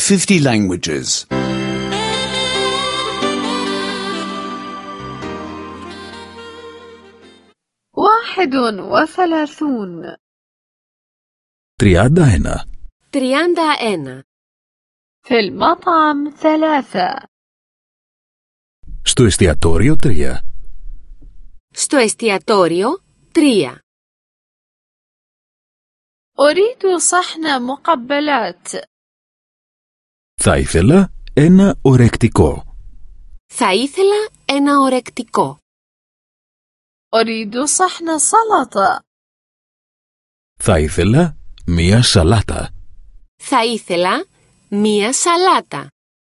50 languages. 31 31. 31. في المطعم 3 Στο εστιατόριο 3. Στο εστιατόριο 3. أريد صحن مقبلات. Θα ήθελα ένα ορεκτικό. Θα ήθελα ένα ορεκτικό. أريد صحن سلطة. Θα ήθελα μία σαλάτα. Θα ήθελα μία σαλάτα.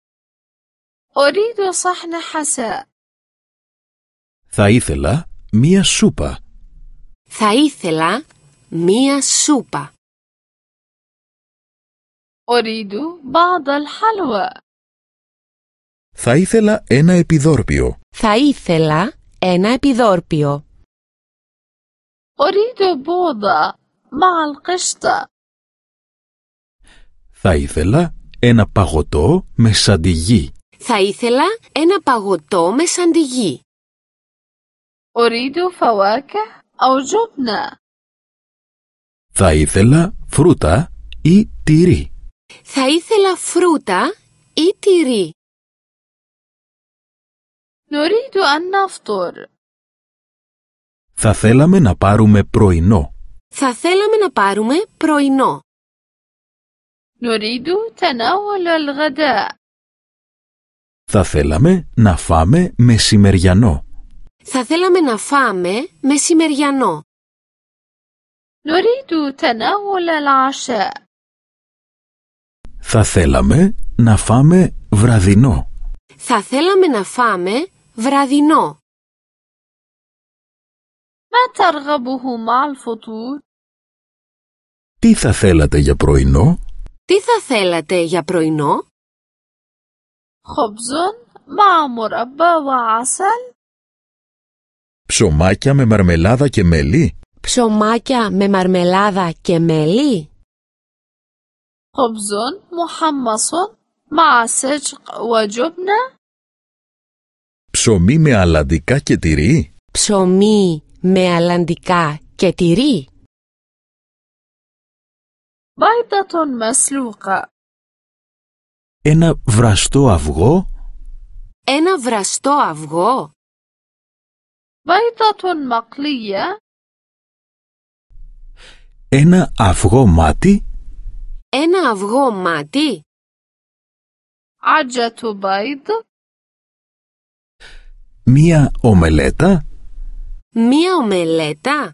أريد صحن حساء. Θα ήθελα μία σούπα. Θα ήθελα μία σούπα. أريد بعض الحلوى. Θα ήθελα ένα επιδόρπιο. Θα ήθελα ένα επιδόρπιο. أريد بوضة مع القشطة. Θα ήθελα ένα παγωτό με σαντιγί. Θα ήθελα ένα παγωτό με σαντιγί. أريد فواكه أو جبنة. Θα ήθελα φρούτα ή τυρί. Θα ήθελα φρούτα ή τυρί. نريد أن نفطر. Θα θέλαμε να πάρουμε πρωινό. Θα θέλαμε να πάρουμε πρωινό. نريد تناول الغداء. Θα θέλαμε να φάμε μεσημεριανό. Θα θέλαμε να φάμε μεσημεριανό. نريد تناول العشاء. Θα θέλαμε να φάμε βραδινό. Θα θέλαμε να φάμε βραδινό. ما ترغبه مع الفطور؟ Τι θα θέλατε για πρωινό? Τι θα θέλατε για πρωινό? خبز مع مربى وعسل. Ψωμάκια με μαρμελάδα και μέλι. Ψωμάκια με μαρμελάδα και μέλι. خبز محمص مع سجق وجبنة. Ψωμί με αλαντικά και τυρί. Ψωμί με αλαντικά και τυρί. بيضة مسلوقة. Ένα βραστό αυγό. Ένα βραστό αυγό. بيضة مقلية. Ένα αυγό μάτι. Ένα αυγό μάτι. عجة بيض. Μία ομελέτα. Μία ομελέτα.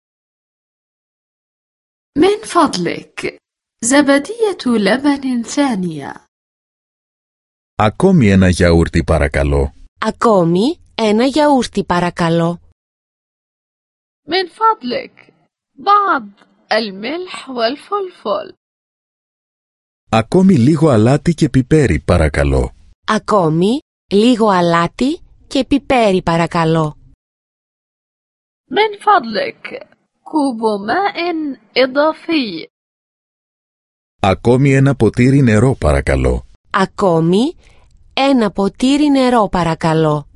من فضلك زبدية لبن ثانية. Ακόμη ένα γιαούρτι παρακαλώ. Ακόμη ένα γιαούρτι παρακαλώ. من فضلك بعض الملح والفلفل. Ακόμη λίγο αλάτι και πιπέρι παρακαλώ. Ακόμη λίγο αλάτι και πιπέρι παρακαλώ. من فضلك كوب ماء إضافي. Ακόμη ένα ποτήρι νερό παρακαλώ. Ακόμη ένα ποτήρι νερό παρακαλώ.